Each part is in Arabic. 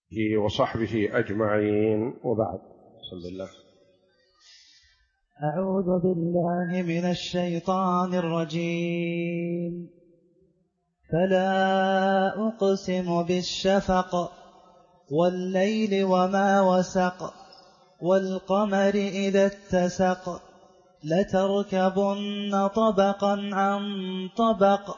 وصحبه أجمعين، وبعد. بسم الله. أعوذ بالله من الشيطان الرجيم. فلا أقسم بالشفق والليل وما وسق والقمر إذا اتسق لتركبن طبقا عن طبق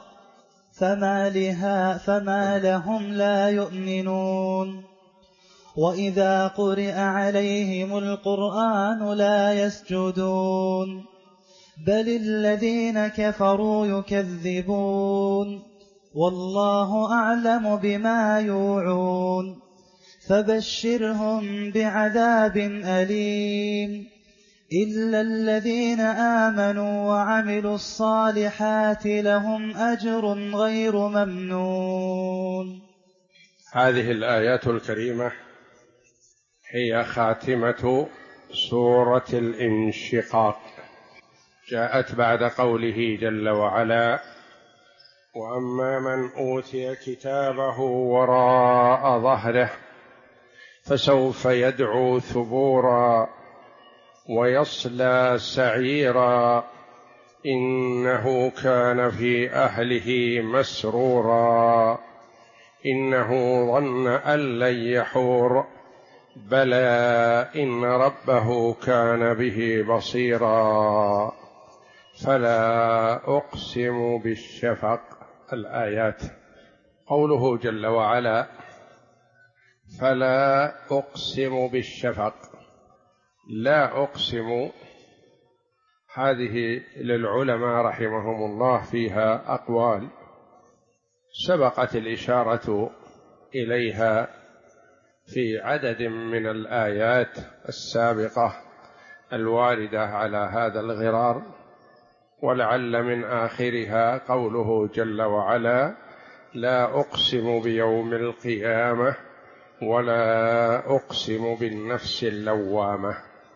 فما لهم لا يؤمنون وإذا قرئ عليهم القرآن لا يسجدون بل الذين كفروا يكذبون والله أعلم بما يوعون فبشرهم بعذاب أليم إلا الذين آمنوا وعملوا الصالحات لهم أجر غير ممنون. هذه الآيات الكريمة هي خاتمة سورة الانشقاق، جاءت بعد قوله جل وعلا: وأما من أوتي كتابه وراء ظهره فسوف يدعو ثبورا ويصلى سعيرا إنه كان في أهله مسرورا إنه ظن أن لن يحور بلى إن ربه كان به بصيرا فلا أقسم بالشفق. الآيات. قوله جل وعلا: فلا أقسم بالشفق، لا أقسم، هذه للعلماء رحمهم الله فيها أقوال سبقت الإشارة إليها في عدد من الآيات السابقة الواردة على هذا الغرار، ولعل من آخرها قوله جل وعلا: لا أقسم بيوم القيامة ولا أقسم بالنفس اللوامة.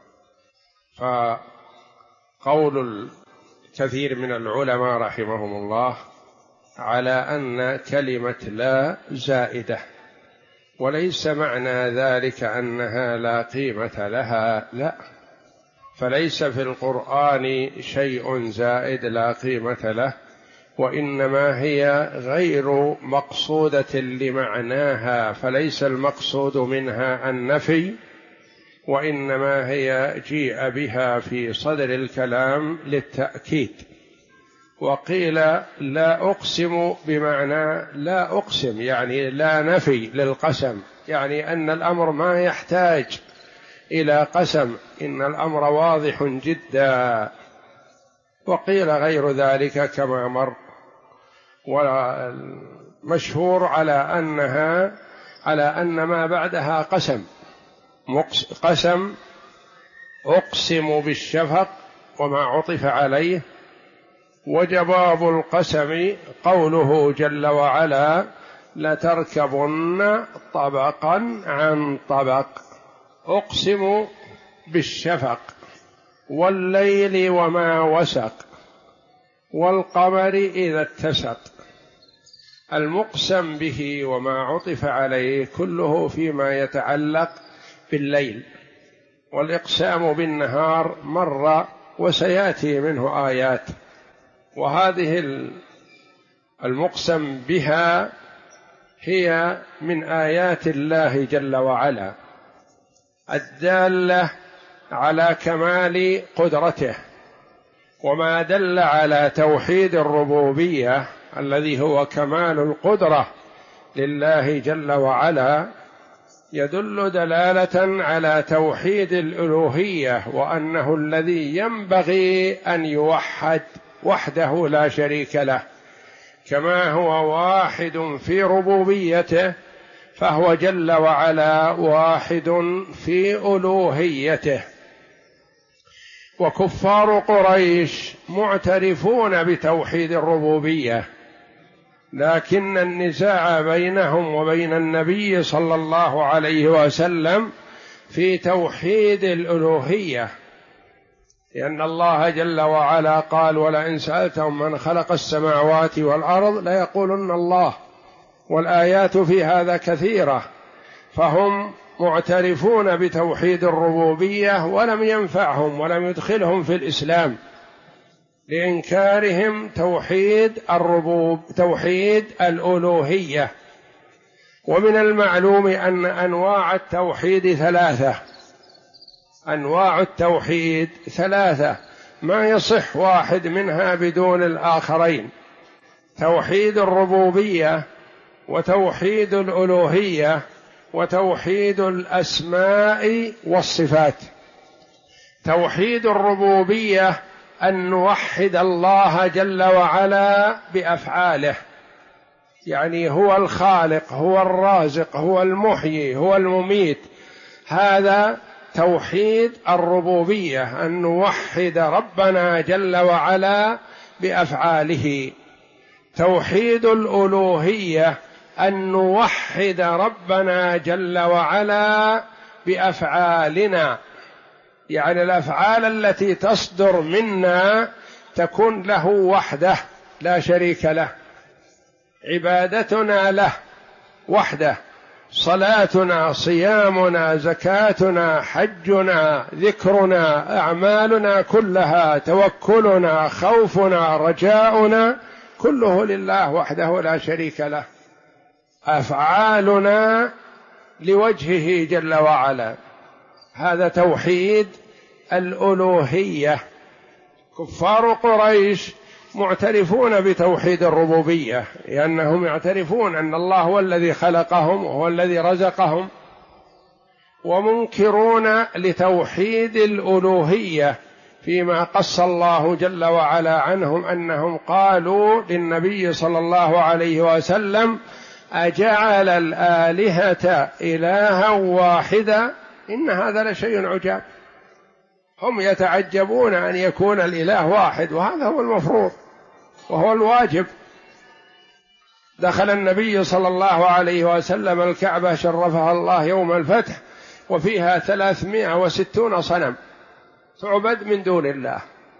فقول كثير من العلماء رحمهم الله على أن كلمة لا زائدة، وليس معنى ذلك أنها لا قيمة لها، لا، فليس في القرآن شيء زائد لا قيمة له، وإنما هي غير مقصودة لمعناها، فليس المقصود منها النفي، وإنما هي جيء بها في صدر الكلام للتأكيد. وقيل لا أقسم بمعنى لا أقسم، يعني لا نفي للقسم، يعني أن الأمر ما يحتاج إلى قسم، إن الأمر واضح جدا. وقيل غير ذلك كما مر، والمشهور على أن ما بعدها قسم أقسم بالشفق وما عطف عليه، وجواب القسم قوله جل وعلا: لتركبن طبقا عن طبق. أقسم بالشفق والليل وما وسق والقمر إذا اتسق. المقسم به وما عطف عليه كله فيما يتعلق بالليل، والإقسام بالنهار مر وسيأتي منه آيات، وهذه المقسم بها هي من آيات الله جل وعلا الدالة على كمال قدرته، وما دل على توحيد الربوبية الذي هو كمال القدرة لله جل وعلا يدل دلالة على توحيد الألوهية، وأنه الذي ينبغي أن يوحد وحده لا شريك له، كما هو واحد في ربوبيته فهو جل وعلا واحد في ألوهيته. وكفار قريش معترفون بتوحيد الربوبية، لكن النزاع بينهم وبين النبي صلى الله عليه وسلم في توحيد الألوهية، لأن الله جل وعلا قال: ولئن سألتهم من خلق السماوات والأرض ليقولن الله، والآيات في هذا كثيرة، فهم معترفون بتوحيد الربوبية ولم ينفعهم ولم يدخلهم في الإسلام لإنكارهم توحيد الألوهية. ومن المعلوم أن أنواع التوحيد ثلاثة ما يصح واحد منها بدون الآخرين: توحيد الربوبية، وتوحيد الألوهية، وتوحيد الأسماء والصفات. توحيد الربوبية أن نوحد الله جل وعلا بأفعاله، يعني هو الخالق، هو الرازق، هو المحيي، هو المميت. هذا توحيد الربوبية، أن نوحد ربنا جل وعلا بأفعاله. توحيد الألوهية أن نوحد ربنا جل وعلا بأفعالنا، يعني الأفعال التي تصدر منا تكون له وحده لا شريك له، عبادتنا له وحده، صلاتنا، صيامنا، زكاتنا، حجنا، ذكرنا، أعمالنا كلها، توكلنا، خوفنا، رجاؤنا، كله لله وحده لا شريك له. أفعالنا لوجهه جل وعلا، هذا توحيد الألوهية. كفار قريش معترفون بتوحيد الربوبية، لأنهم يعترفون أن الله هو الذي خلقهم وهو الذي رزقهم، ومنكرون لتوحيد الألوهية، فيما قص الله جل وعلا عنهم أنهم قالوا للنبي صلى الله عليه وسلم: أجعل الآلهة إلها واحدا إن هذا لشيء عجاب. هم يتعجبون أن يكون الإله واحد، وهذا هو المفروض وهو الواجب. دخل النبي صلى الله عليه وسلم الكعبة شرفها الله يوم الفتح، وفيها 360 صنم تعبد من دون الله،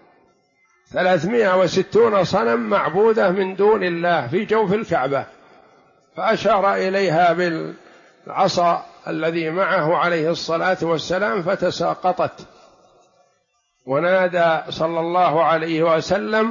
360 صنم معبودة من دون الله في جوف الكعبة. فأشار إليها بالعصا الذي معه عليه الصلاة والسلام فتساقطت، ونادى صلى الله عليه وسلم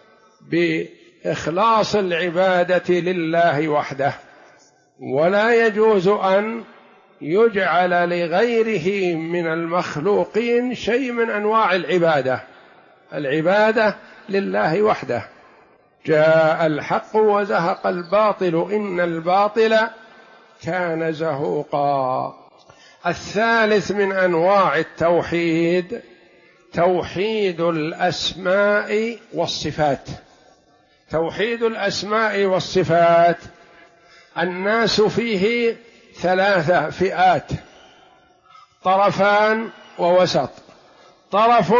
بإخلاص العبادة لله وحده، ولا يجوز أن يجعل لغيره من المخلوقين شيء من أنواع العبادة لله وحده. جاء الحق وزهق الباطل إن الباطل كان زهوقا. الثالث من أنواع التوحيد توحيد الأسماء والصفات. توحيد الأسماء والصفات الناس فيه 3 فئات: طرفان ووسط. طرف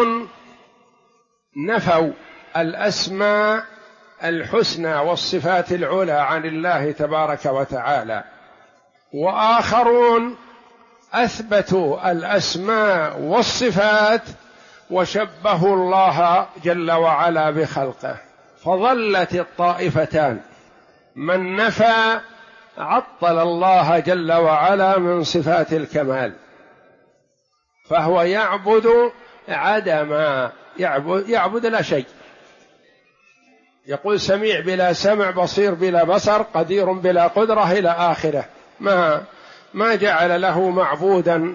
نفوا الأسماء الحسنى والصفات العلى عن الله تبارك وتعالى، وآخرون أثبتوا الأسماء والصفات وشبهوا الله جل وعلا بخلقه. فظلت الطائفتان: من نفى عطل الله جل وعلا من صفات الكمال، فهو يعبد عدما، يعبد لا شيء، يقول سميع بلا سمع، بصير بلا بصر، قدير بلا قدرة إلى آخره، ما جعل له معبودا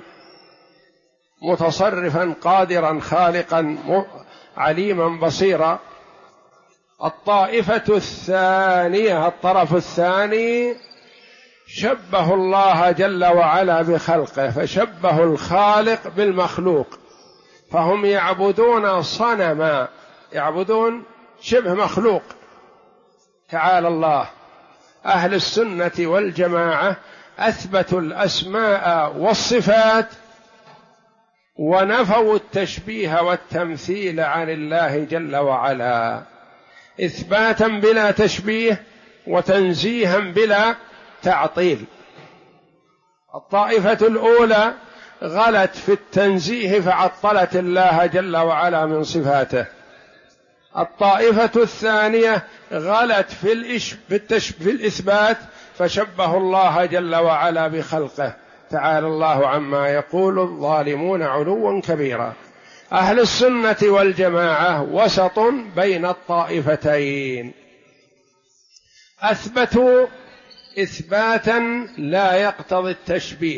متصرفا قادرا خالقا عليما بصيرا. الطائفة الثانية، الطرف الثاني، شبه الله جل وعلا بخلقه، فشبه الخالق بالمخلوق، فهم يعبدون صنما، يعبدون شبه مخلوق. تعالى الله. أهل السنة والجماعة أثبتوا الأسماء والصفات ونفوا التشبيه والتمثيل عن الله جل وعلا، إثباتا بلا تشبيه وتنزيها بلا تعطيل. الطائفة الأولى غلت في التنزيه فعطلت الله جل وعلا من صفاته. الطائفة الثانية غلت في الإثبات فشبه الله جل وعلا بخلقه، تعالى الله عما يقول الظالمون علوا كبيرا. أهل السنة والجماعة وسط بين الطائفتين، أثبتوا إثباتا لا يقتضي التشبيه،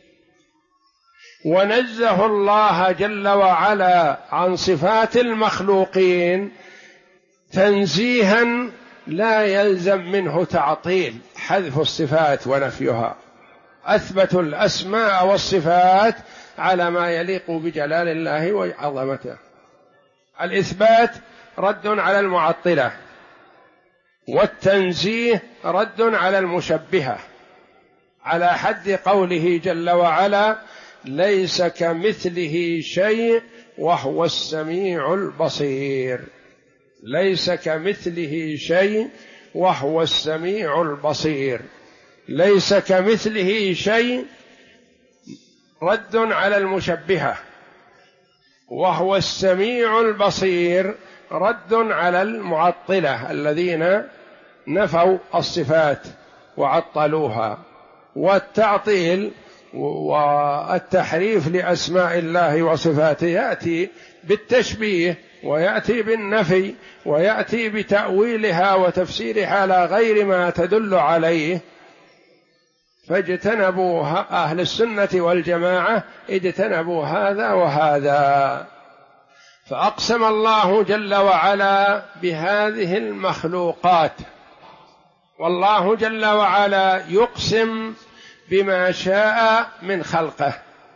ونزه الله جل وعلا عن صفات المخلوقين تنزيها لا يلزم منه تعطيل حذف الصفات ونفيها، أثبتوا الأسماء والصفات على ما يليق بجلال الله وعظمته. الإثبات رد على المعطلة، والتنزيه رد على المشبهة، على حد قوله جل وعلا ليس كمثله شيء وهو السميع البصير. ليس كمثله شيء وهو السميع البصير. ليس كمثله شيء رد على المشبهة، وهو السميع البصير رد على المعطلة الذين نفوا الصفات وعطلوها. والتعطيل والتحريف لأسماء الله وصفاته يأتي بالتشبيه، ويأتي بالنفي، ويأتي بتأويلها وتفسيرها على غير ما تدل عليه. فاجتنبوا أهل السنة والجماعة اجتنبوا هذا وهذا. فأقسم الله جل وعلا بهذه المخلوقات، والله جل وعلا يقسم بما شاء من خلقه،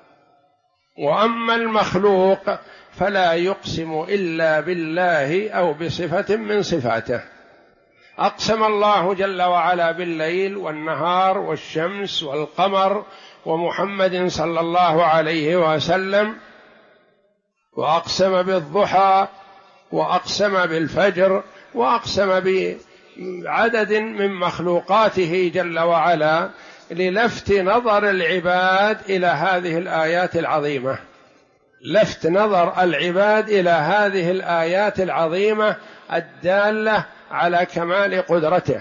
وأما المخلوق فلا يقسم إلا بالله أو بصفة من صفاته. أقسم الله جل وعلا بالليل والنهار والشمس والقمر ومحمد صلى الله عليه وسلم، وأقسم بالضحى، وأقسم بالفجر، وأقسم بعدد من مخلوقاته جل وعلا للفت نظر العباد إلى هذه الآيات العظيمة، لفت نظر العباد إلى هذه الآيات العظيمة الدالة على كمال قدرته.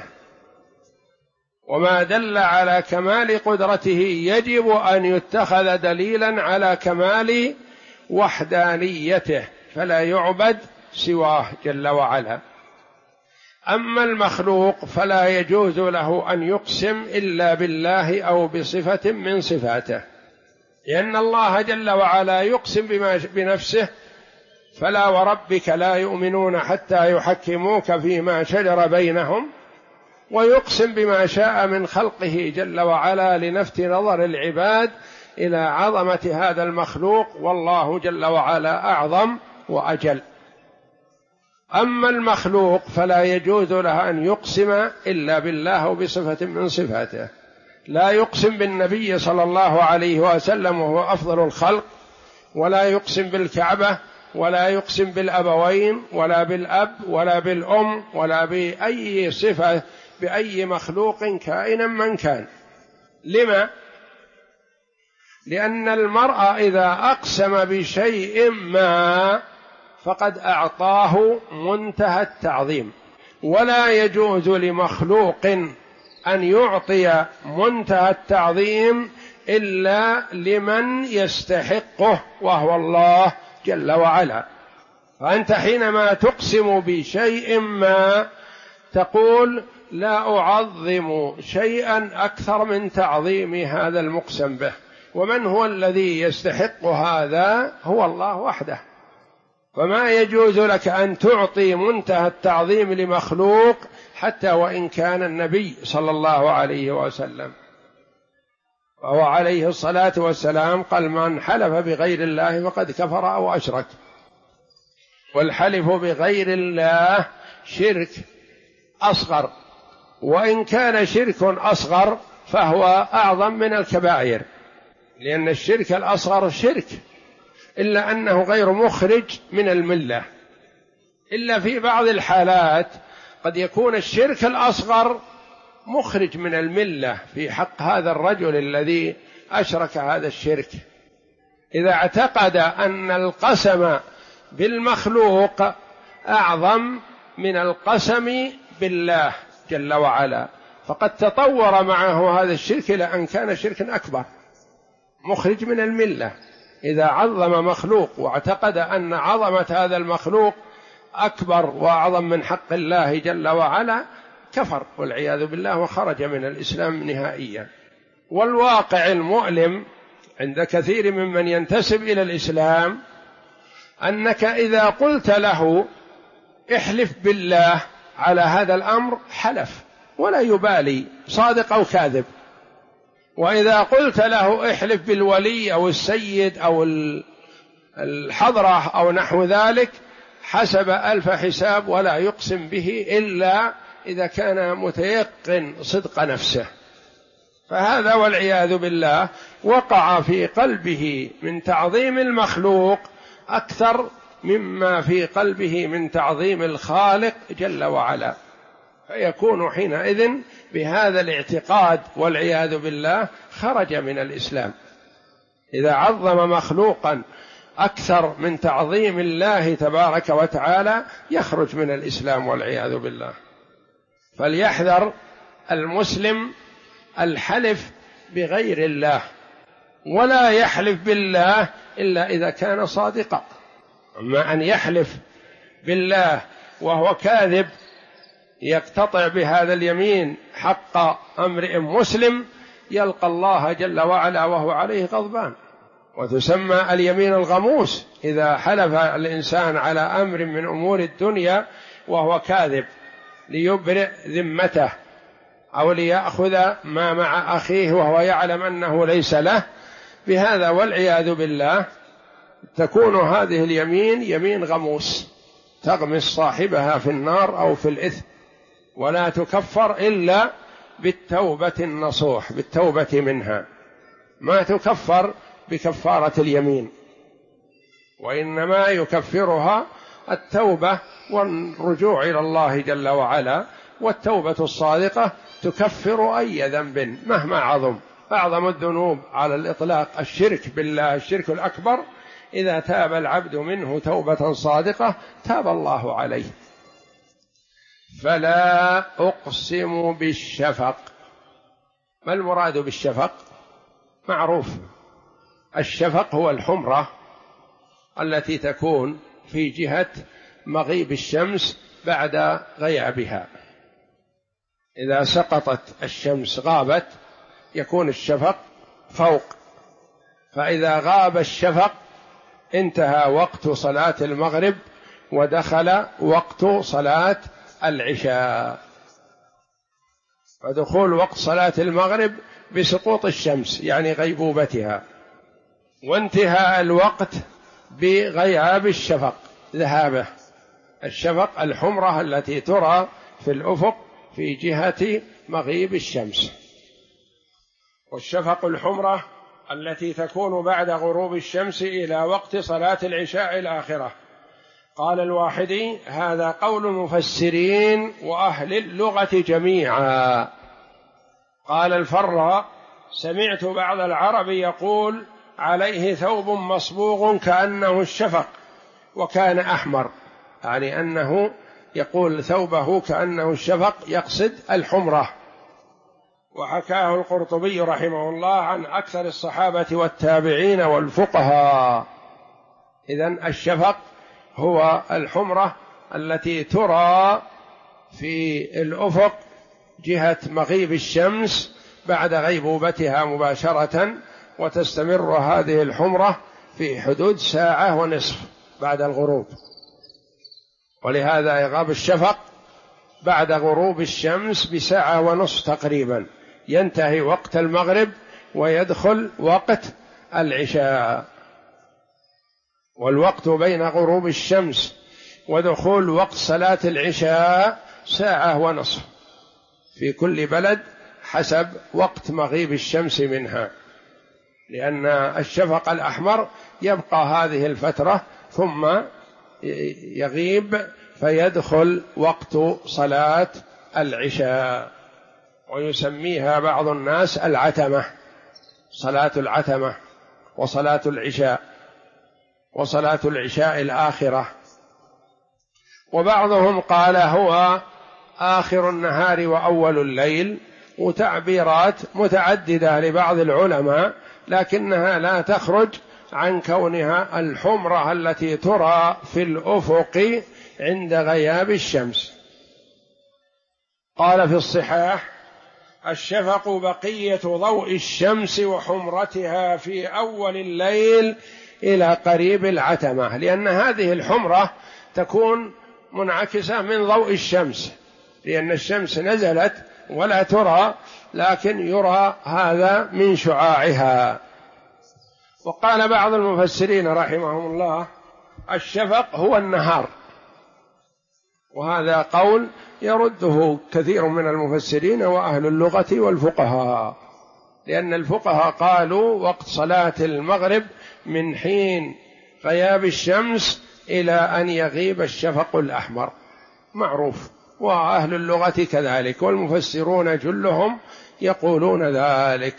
وما دل على كمال قدرته يجب أن يتخذ دليلا على كمال وحدانيته، فلا يعبد سواه جل وعلا. أما المخلوق فلا يجوز له أن يقسم إلا بالله أو بصفة من صفاته، لأن الله جل وعلا يقسم بنفسه فلا وربك لا يؤمنون حتى يحكموك فيما شجر بينهم، ويقسم بما شاء من خلقه جل وعلا لنفت نظر العباد إلى عظمة هذا المخلوق، والله جل وعلا أعظم وأجل. أما المخلوق فلا يجوز له أن يقسم إلا بالله بصفة من صفاته. لا يقسم بالنبي صلى الله عليه وسلم وهو أفضل الخلق، ولا يقسم بالكعبة، ولا يقسم بالأبوين، ولا بالأب، ولا بالأم، ولا بأي صفة بأي مخلوق كائنا من كان. لما؟ لأن المرء إذا أقسم بشيء ما فقد أعطاه منتهى التعظيم، ولا يجوز لمخلوق أن يعطي منتهى التعظيم إلا لمن يستحقه وهو الله جل وعلا. فأنت حينما تقسم بشيء ما تقول لا أعظم شيئا أكثر من تعظيم هذا المقسم به، ومن هو الذي يستحق هذا؟ هو الله وحده. فما يجوز لك أن تعطي منتهى التعظيم لمخلوق حتى وإن كان النبي صلى الله عليه وسلم. وهو عليه الصلاة والسلام قال من حلف بغير الله فقد كفر أو أشرك. والحلف بغير الله شرك أصغر، وإن كان شرك أصغر فهو أعظم من الكبائر، لأن الشرك الأصغر شرك، إلا أنه غير مخرج من الملة، إلا في بعض الحالات قد يكون الشرك الأصغر مخرج من الملة في حق هذا الرجل الذي أشرك هذا الشرك. إذا اعتقد أن القسم بالمخلوق أعظم من القسم بالله جل وعلا فقد تطور معه هذا الشرك إلى أن كان شركا أكبر، مخرج من الملة. إذا عظم مخلوق واعتقد أن عظمة هذا المخلوق أكبر وأعظم من حق الله جل وعلا كفر والعياذ بالله وخرج من الإسلام نهائيا. والواقع المؤلم عند كثير ممن ينتسب إلى الإسلام أنك إذا قلت له احلف بالله على هذا الأمر حلف ولا يبالي صادق أو كاذب، وإذا قلت له احلف بالولي أو السيد أو الحضرة أو نحو ذلك حسب ألف حساب ولا يقسم به إلا إذا كان متيقن صدق نفسه. فهذا والعياذ بالله وقع في قلبه من تعظيم المخلوق أكثر مما في قلبه من تعظيم الخالق جل وعلا، فيكون حينئذ بهذا الاعتقاد والعياذ بالله خرج من الإسلام. إذا عظم مخلوقا أكثر من تعظيم الله تبارك وتعالى يخرج من الإسلام والعياذ بالله. فليحذر المسلم الحلف بغير الله، ولا يحلف بالله إلا إذا كان صادقا. أما أن يحلف بالله وهو كاذب يقتطع بهذا اليمين حق امرئ مسلم يلقى الله جل وعلا وهو عليه غضبان، وتسمى اليمين الغموس إذا حلف الإنسان على أمر من أمور الدنيا وهو كاذب ليبرئ ذمته أو ليأخذ ما مع أخيه وهو يعلم أنه ليس له. بهذا والعياذ بالله تكون هذه اليمين يمين غموس تغمس صاحبها في النار أو في الإثم، ولا تكفر إلا بالتوبة النصوح، بالتوبة منها، ما تكفر بكفارة اليمين، وإنما يكفرها التوبة والرجوع إلى الله جل وعلا. والتوبة الصادقة تكفر أي ذنب مهما عظم. أعظم الذنوب على الإطلاق الشرك بالله، الشرك الأكبر، إذا تاب العبد منه توبة صادقة تاب الله عليه. فلا أقسم بالشفق. ما المراد بالشفق؟ معروف، الشفق هو الحمرة التي تكون في جهة مغيب الشمس بعد غيابها. إذا سقطت الشمس غابت يكون الشفق فوق، فإذا غاب الشفق انتهى وقت صلاة المغرب ودخل وقت صلاة العشاء. فدخول وقت صلاة المغرب بسقوط الشمس يعني غيبوبتها، وانتهاء الوقت بغياب الشفق ذهابه. الشفق الحمرة التي ترى في الأفق في جهة مغيب الشمس، والشفق الحمرة التي تكون بعد غروب الشمس إلى وقت صلاة العشاء الآخرة. قال الواحدي: هذا قول المفسرين وأهل اللغة جميعا. قال الفراء: سمعت بعض العرب يقول: عليه ثوب مصبوغ كأنه الشفق وكان أحمر، يعني أنه يقول ثوبه كأنه الشفق، يقصد الحمرة. وحكاه القرطبي رحمه الله عن أكثر الصحابة والتابعين والفقهاء. إذن الشفق هو الحمرة التي ترى في الأفق جهة مغيب الشمس بعد غيبوبتها مباشرة، وتستمر هذه الحمرة في حدود ساعة ونصف بعد الغروب، ولهذا يغاب الشفق بعد غروب الشمس بساعة ونصف تقريبا، ينتهي وقت المغرب ويدخل وقت العشاء. والوقت بين غروب الشمس ودخول وقت صلاة العشاء ساعة ونصف في كل بلد حسب وقت مغيب الشمس منها، لأن الشفق الأحمر يبقى هذه الفترة ثم يغيب فيدخل وقت صلاة العشاء، ويسميها بعض الناس العتمة، صلاة العتمة وصلاة العشاء وصلاة العشاء الآخرة. وبعضهم قال هو آخر النهار وأول الليل، وتعبيرات متعددة لبعض العلماء لكنها لا تخرج عن كونها الحمرة التي ترى في الأفق عند غياب الشمس. قال في الصحاح: الشفق بقية ضوء الشمس وحمرتها في أول الليل إلى قريب العتمة، لأن هذه الحمرة تكون منعكسة من ضوء الشمس، لأن الشمس نزلت ولا ترى، لكن يرى هذا من شعاعها. وقال بعض المفسرين رحمهم الله: الشفق هو النهار، وهذا قول يرده كثير من المفسرين وأهل اللغة والفقهاء، لأن الفقهاء قالوا وقت صلاة المغرب من حين غياب الشمس إلى أن يغيب الشفق الأحمر، معروف، وأهل اللغة كذلك، والمفسرون جلهم يقولون ذلك،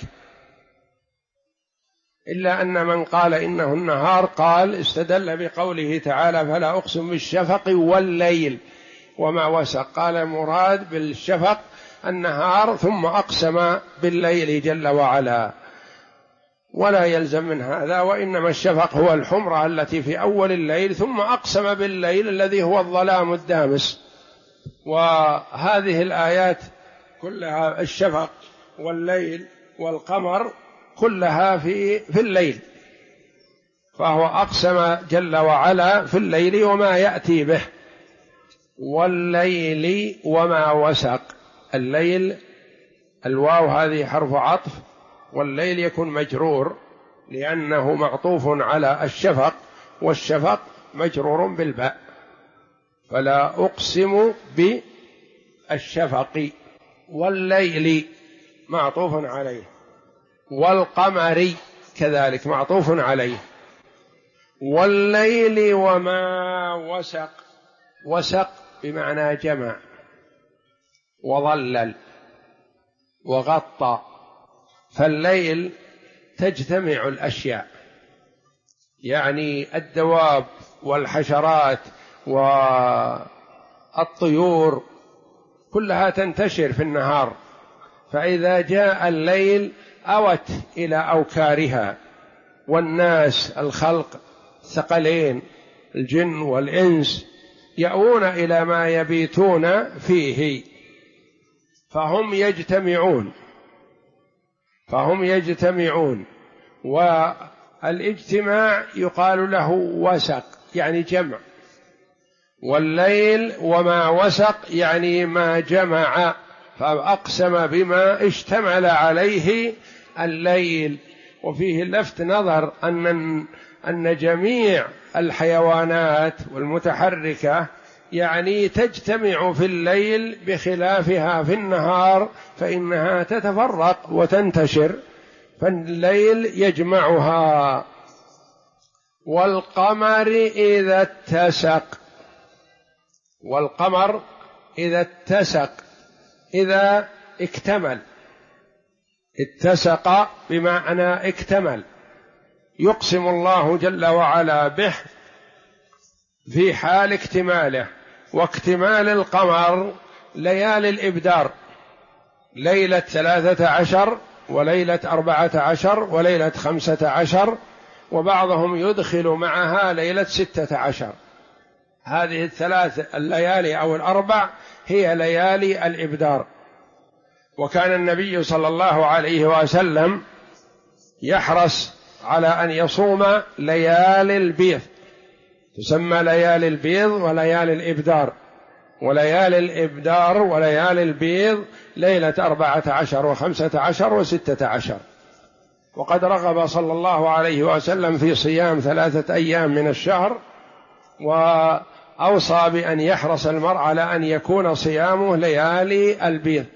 إلا أن من قال إنه النهار قال استدل بقوله تعالى: فلا أقسم بالشفق والليل وما وسق، قال مراد بالشفق النهار ثم أقسم بالليل جل وعلا، ولا يلزم من هذا، وإنما الشفق هو الحمرة التي في أول الليل، ثم أقسم بالليل الذي هو الظلام الدامس. وهذه الآيات كلها الشفق والليل والقمر كلها في الليل، فهو أقسم جل وعلا في الليل وما يأتي به، والليل وما وسق. الليل الواو هذه حرف عطف، والليل يكون مجرور لأنه معطوف على الشفق، والشفق مجرور بالباء، فلا أقسم بالشفق، والليل معطوف عليه، والقمر كذلك معطوف عليه، والليل وما وسق. وسق بمعنى جمع وظلل وغطى، فالليل تجتمع الأشياء، يعني الدواب والحشرات والطيور كلها تنتشر في النهار، فإذا جاء الليل أوت إلى أوكارها، والناس الخلق ثقلين الجن والإنس يأوون إلى ما يبيتون فيه، فهم يجتمعون، والاجتماع يقال له وسق، يعني جمع، والليل وما وسق يعني ما جمع، فأقسم بما اشتمل عليه الليل. وفيه لفت نظر أن جميع الحيوانات والمتحركة يعني تجتمع في الليل بخلافها في النهار، فإنها تتفرق وتنتشر، فالليل يجمعها. والقمر إذا اتسق، والقمر إذا اتسق، إذا اكتمل، اتسق بمعنى اكتمل، يقسم الله جل وعلا به في حال اكتماله. واكتمال القمر ليالي الإبدار، ليلة 13 وليلة 14 وليلة 15، وبعضهم يدخل معها ليلة 16. هذه الثلاث الليالي أو الأربع هي ليالي الإبدار. وكان النبي صلى الله عليه وسلم يحرص على أن يصوم ليالي البيض، تسمى ليالي البيض وليالي الإبدار، وليالي الإبدار وليالي البيض ليلة 14 و15 و16. وقد رغب صلى الله عليه وسلم في صيام 3 أيام من الشهر، وأوصى بأن يحرص المرء على أن يكون صيامه ليالي البيض،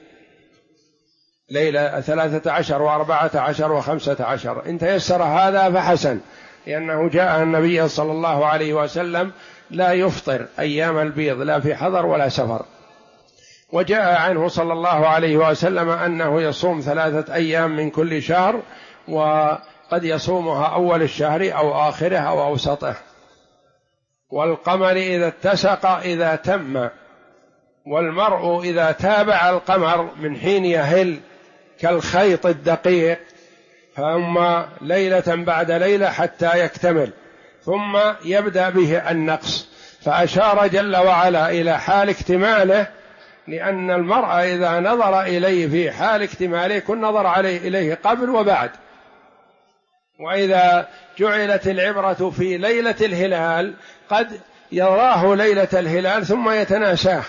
ليلة 13 و14 و15. إن تيسر هذا فحسن، لأنه جاء النبي صلى الله عليه وسلم لا يفطر أيام البيض لا في حضر ولا سفر. وجاء عنه صلى الله عليه وسلم أنه يصوم 3 أيام من كل شهر، وقد يصومها أول الشهر أو آخره أو أوسطه. والقمر إذا اتسق إذا تم، والمرء إذا تابع القمر من حين يهل كالخيط الدقيق، فهم ليلة بعد ليلة حتى يكتمل، ثم يبدأ به النقص. فأشار جل وعلا إلى حال اكتماله، لأن المرء إذا نظر إليه في حال اكتماله يكون نظر إليه قبل وبعد. وإذا جعلت العبرة في ليلة الهلال قد يراه ليلة الهلال ثم يتناساه،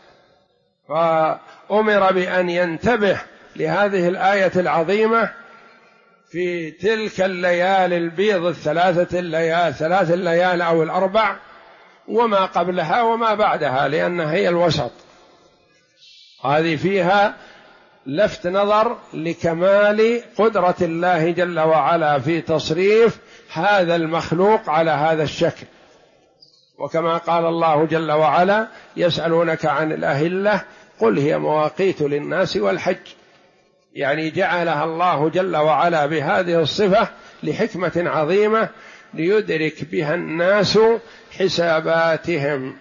فأمر بأن ينتبه لهذه الآية العظيمة في تلك الليالي البيض ثلاث الليال أو الأربع، وما قبلها وما بعدها، لأنها هي الوسط. هذه فيها لفت نظر لكمال قدرة الله جل وعلا في تصريف هذا المخلوق على هذا الشكل. وكما قال الله جل وعلا: يسألونك عن الأهلة قل هي مواقيت للناس والحج، يعني جعلها الله جل وعلا بهذه الصفة لحكمة عظيمة ليدرك بها الناس حساباتهم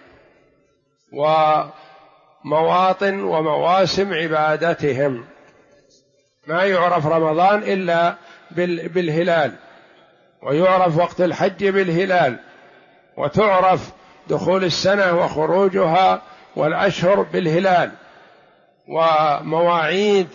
ومواطن ومواسم عبادتهم. ما يعرف رمضان إلا بالهلال، ويعرف وقت الحج بالهلال، وتعرف دخول السنة وخروجها والأشهر بالهلال، ومواعيد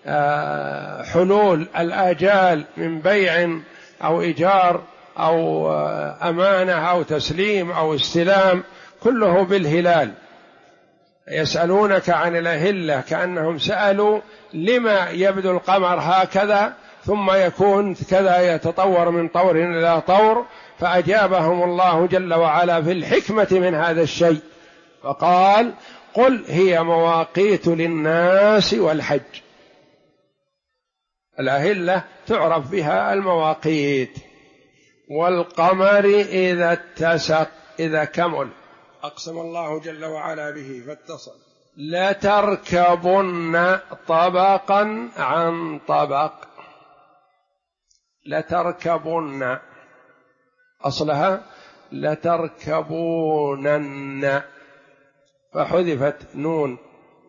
حلول الآجال من بيع أو إيجار أو أمانة أو تسليم أو استلام كله بالهلال. يسألونك عن الأهلة كأنهم سألوا لما يبدو القمر هكذا ثم يكون كذا، يتطور من طور إلى طور، فأجابهم الله جل وعلا في الحكمة من هذا الشيء، فقال: قل هي مواقيت للناس والحج. الأهلة تعرف بها المواقيت. والقمر إذا اتسق، إذا كمل، أقسم الله جل وعلا به فاتصل. لتركبن طبقا عن طبق. لتركبن أصلها لتركبونن، فحذفت نون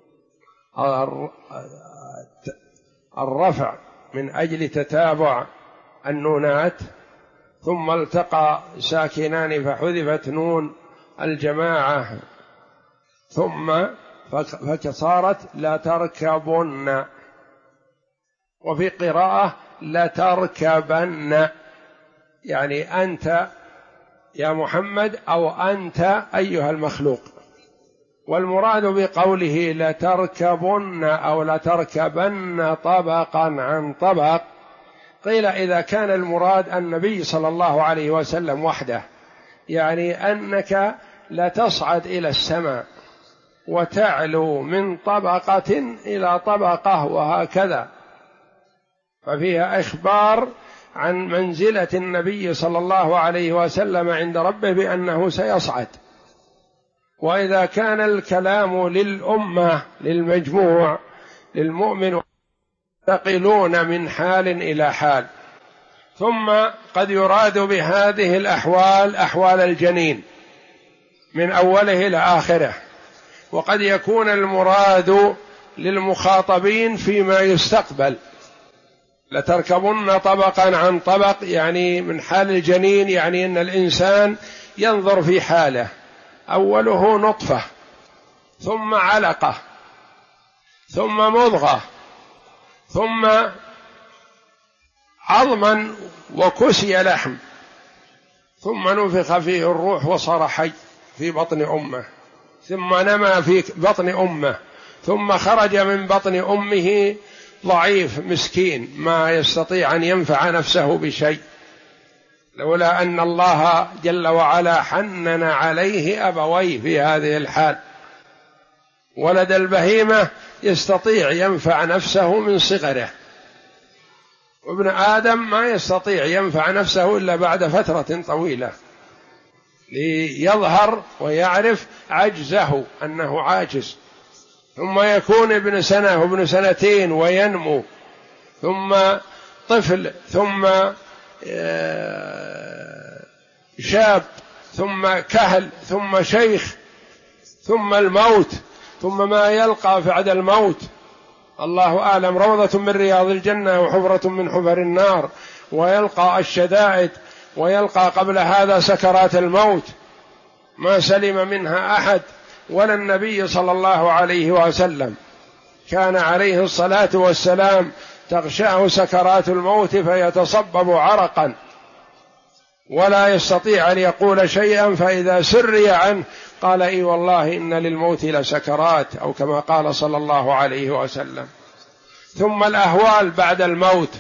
الرفع من أجل تتابع النونات، ثم التقى ساكنان فحذفت نون الجماعة، ثم فصارت لتركبن. وفي قراءة لتركبن، يعني أنت يا محمد أو أنت أيها المخلوق. والمراد بقوله لتركبن أو لتركبن طبقا عن طبق، قيل إذا كان المراد النبي صلى الله عليه وسلم وحده، يعني أنك لتصعد إلى السماء وتعلو من طبقة إلى طبقة وهكذا، ففيها إخبار عن منزلة النبي صلى الله عليه وسلم عند ربه بأنه سيصعد. وإذا كان الكلام للأمة للمجموع للمؤمن ينتقلون من حال إلى حال. ثم قد يراد بهذه الأحوال أحوال الجنين من أوله إلى آخره، وقد يكون المراد للمخاطبين فيما يستقبل. لتركبن طبقا عن طبق، يعني من حال الجنين، يعني أن الإنسان ينظر في حاله، أوله نطفة، ثم علقة، ثم مضغة، ثم عظما وكسي لحم، ثم نفخ فيه الروح وصار حي في بطن أمه، ثم نمى في بطن أمه، ثم خرج من بطن أمه ضعيف مسكين ما يستطيع أن ينفع نفسه بشيء، لولا أن الله جل وعلا حنن عليه أبويه في هذه الحال. ولد البهيمة يستطيع ينفع نفسه من صغره، وابن آدم ما يستطيع ينفع نفسه إلا بعد فترة طويلة ليظهر ويعرف عجزه أنه عاجز، ثم يكون ابن سنة وابن سنتين وينمو، ثم طفل، ثم شاب، ثم كهل، ثم شيخ، ثم الموت، ثم ما يلقى بعد الموت. الله أعلم، روضة من رياض الجنة وحفرة من حفر النار، ويلقى الشدائد، ويلقى قبل هذا سكرات الموت ما سلم منها أحد ولا النبي صلى الله عليه وسلم. كان عليه الصلاة والسلام تغشاه سكرات الموت فيتصبب عرقا ولا يستطيع أن يقول شيئا، فإذا سري عنه قال إي والله إن للموت لسكرات، أو كما قال صلى الله عليه وسلم. ثم الأهوال بعد الموت،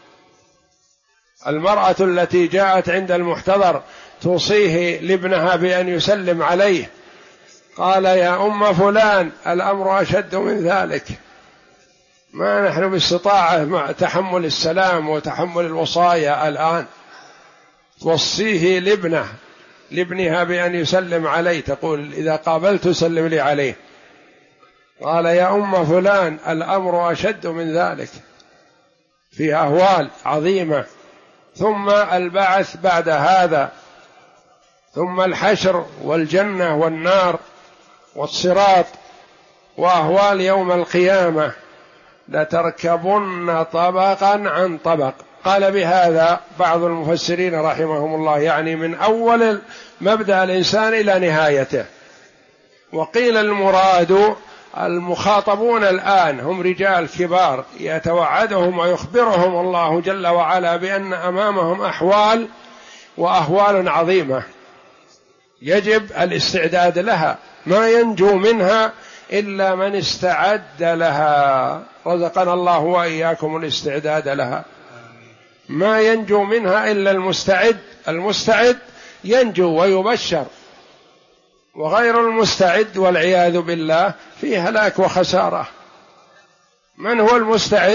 المرأة التي جاءت عند المحتضر توصيه لابنها بأن يسلم عليه، قال يا أم فلان الأمر أشد من ذلك، ما نحن باستطاعة مع تحمل السلام وتحمل الوصايا الآن. توصيه لابنها بأن يسلم عليه، تقول إذا قابلت سلم لي عليه. قال يا أم فلان الأمر أشد من ذلك، في أهوال عظيمة. ثم البعث بعد هذا، ثم الحشر والجنة والنار والصراط، وأهوال يوم القيامة، لتركبن طبقا عن طبق. قال بهذا بعض المفسرين رحمهم الله يعني من أول مبدأ الإنسان إلى نهايته. وقيل المراد المخاطبون الآن هم رجال كبار يتوعدهم ويخبرهم الله جل وعلا بأن أمامهم أحوال وأهوال عظيمة يجب الاستعداد لها، ما ينجو منها إلا من استعد لها، رزقنا الله وإياكم الاستعداد لها. ما ينجو منها إلا المستعد، المستعد ينجو ويبشر، وغير المستعد والعياذ بالله فيه هلاك وخسارة. من هو المستعد؟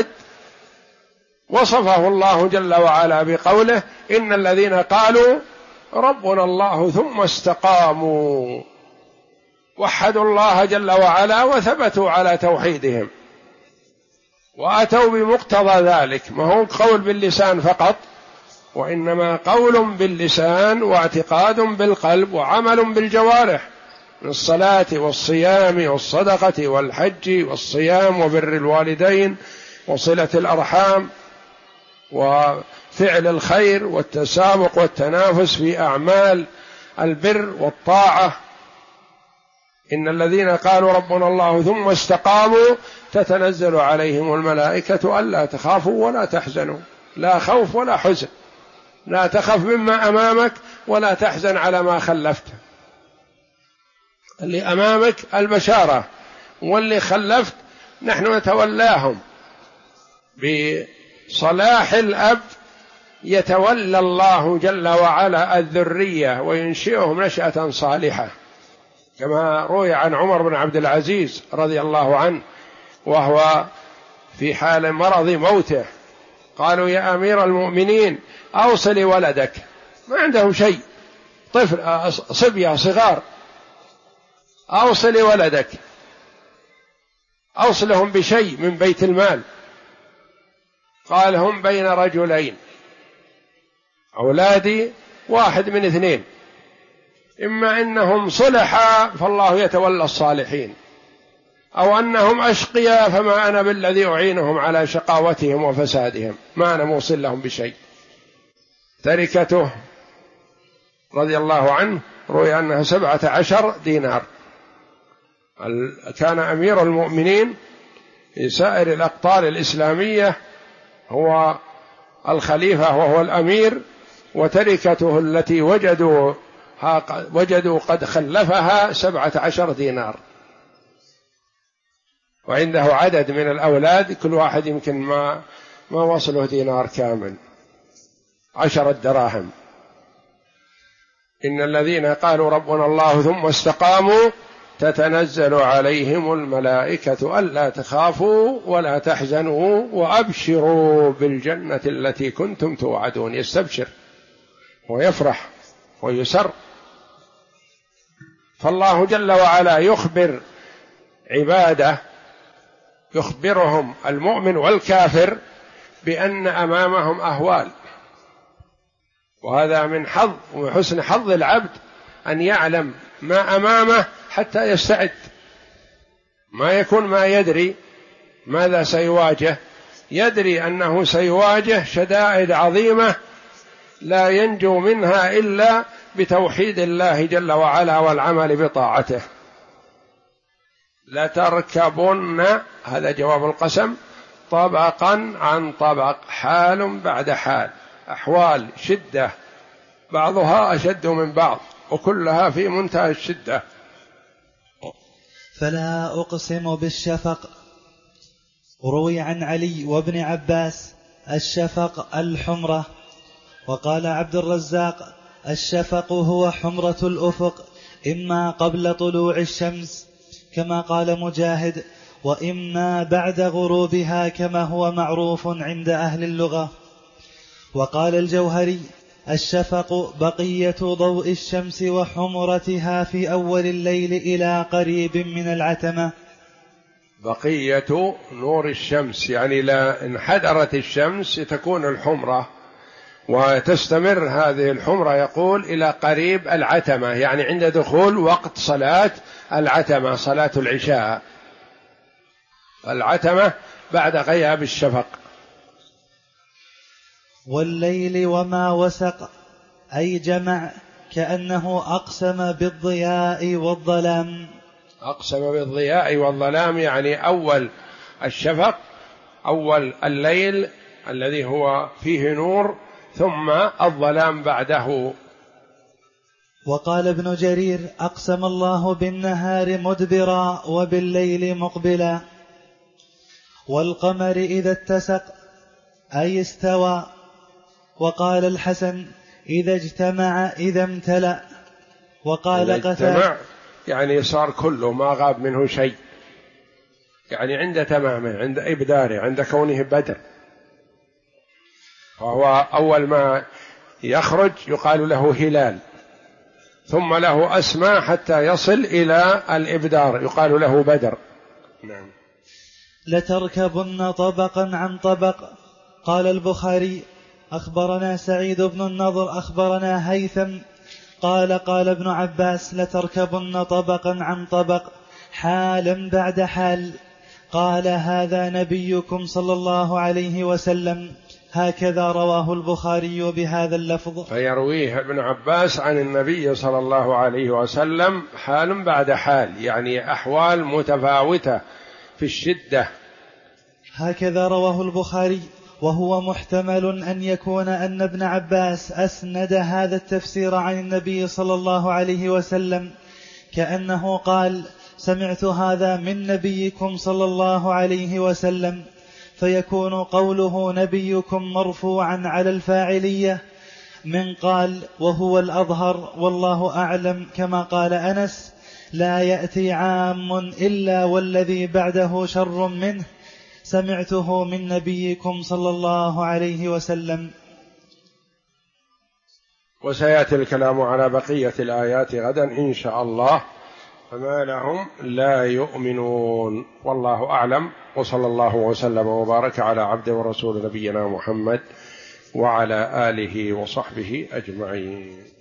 وصفه الله جل وعلا بقوله إن الذين قالوا ربنا الله ثم استقاموا، وحدوا الله جل وعلا وثبتوا على توحيدهم وأتوا بمقتضى ذلك، ما هو قول باللسان فقط، وإنما قول باللسان واعتقاد بالقلب وعمل بالجوارح، من الصلاة والصيام والصدقة والحج والصيام وبر الوالدين وصلة الأرحام وفعل الخير والتسابق والتنافس في أعمال البر والطاعة. إن الذين قالوا ربنا الله ثم استقاموا تتنزل عليهم الملائكة ألا تخافوا ولا تحزنوا، لا خوف ولا حزن، لا تخف مما أمامك ولا تحزن على ما خلفته. اللي أمامك البشارة، واللي خلفت نحن نتولاهم. بصلاح الأب يتولى الله جل وعلا الذرية وينشئهم نشأة صالحة، كما روي عن عمر بن عبد العزيز رضي الله عنه وهو في حال مرض موته، قالوا يا أمير المؤمنين أوصل ولدك، ما عنده شيء، طفل صبية صغار، أوصل ولدك، أوصلهم بشيء من بيت المال. قال هم بين رجلين، أولادي واحد من اثنين، إما أنهم صلحا فالله يتولى الصالحين، أو أنهم أشقياء فما أنا بالذي أعينهم على شقاوتهم وفسادهم، ما أنا موصل لهم بشيء. تركته رضي الله عنه روي أنها 17 دينار. كان أمير المؤمنين في سائر الأقطار الإسلامية هو الخليفة وهو الأمير، وتركته التي وجدوا قد خلفها 17 دينار، وعنده عدد من الأولاد كل واحد يمكن ما وصله دينار كامل، 10 دراهم. إن الذين قالوا ربنا الله ثم استقاموا تتنزل عليهم الملائكة ألا تخافوا ولا تحزنوا وأبشروا بالجنة التي كنتم توعدون. يستبشر ويفرح ويسر. فالله جل وعلا يخبر عباده، يخبرهم المؤمن والكافر بأن أمامهم أهوال، وهذا من حظ وحسن حظ العبد أن يعلم ما أمامه حتى يستعد، ما يكون ما يدري ماذا سيواجه؟ يدري أنه سيواجه شدائد عظيمة لا ينجو منها إلا بتوحيد الله جل وعلا والعمل بطاعته. لتركبن، هذا جواب القسم، طبقا عن طبق، حال بعد حال، أحوال شدة بعضها أشد من بعض وكلها في منتهى الشدة. فلا أقسم بالشفق. روي عن علي وابن عباس الشفق الحمرة. وقال عبد الرزاق الشفق هو حمرة الأفق، إما قبل طلوع الشمس كما قال مجاهد، وإما بعد غروبها كما هو معروف عند أهل اللغة. وقال الجوهري الشفق بقية ضوء الشمس وحمرتها في أول الليل إلى قريب من العتمة. بقية نور الشمس يعني لا انحدرت الشمس تكون الحمرة، وتستمر هذه الحمرة يقول إلى قريب العتمة، يعني عند دخول وقت صلاة العتمة، صلاة العشاء. العتمة بعد غياب الشفق. والليل وما وسق، أي جمع، كأنه أقسم بالضياء والظلام. أقسم بالضياء والظلام يعني أول الشفق، أول الليل الذي هو فيه نور، ثم الظلام بعده. وقال ابن جرير أقسم الله بالنهار مدبرا وبالليل مقبلا. والقمر إذا اتسق أي استوى. وقال الحسن إذا اجتمع إذا امتلأ. وقال اجتمع يعني صار كله ما غاب منه شيء، يعني عند تمامه، عند إبداره، عند كونه بدر. فهو أول ما يخرج يقال له هلال، ثم له أسماء حتى يصل إلى الإبدار يقال له بدر. نعم. لتركبن طبقا عن طبق. قال البخاري أخبرنا سعيد بن النضر أخبرنا هيثم قال ابن عباس لتركبن طبقا عن طبق حالا بعد حال. قال هذا نبيكم صلى الله عليه وسلم. هكذا رواه البخاري بهذا اللفظ. فيرويه ابن عباس عن النبي صلى الله عليه وسلم حال بعد حال، يعني أحوال متفاوتة في الشدة. هكذا رواه البخاري. وهو محتمل أن يكون أن ابن عباس أسند هذا التفسير عن النبي صلى الله عليه وسلم، كأنه قال سمعت هذا من نبيكم صلى الله عليه وسلم، فيكون قوله نبيكم مرفوعا على الفاعلية من قال، وهو الأظهر والله أعلم، كما قال أنس لا يأتي عام إلا والذي بعده شر منه، سمعته من نبيكم صلى الله عليه وسلم. وسيأتي الكلام على بقية الآيات غدا إن شاء الله، فما لهم لا يؤمنون. والله أعلم، وصلى الله وسلم وبارك على عبد ورسول نبينا محمد وعلى آله وصحبه أجمعين.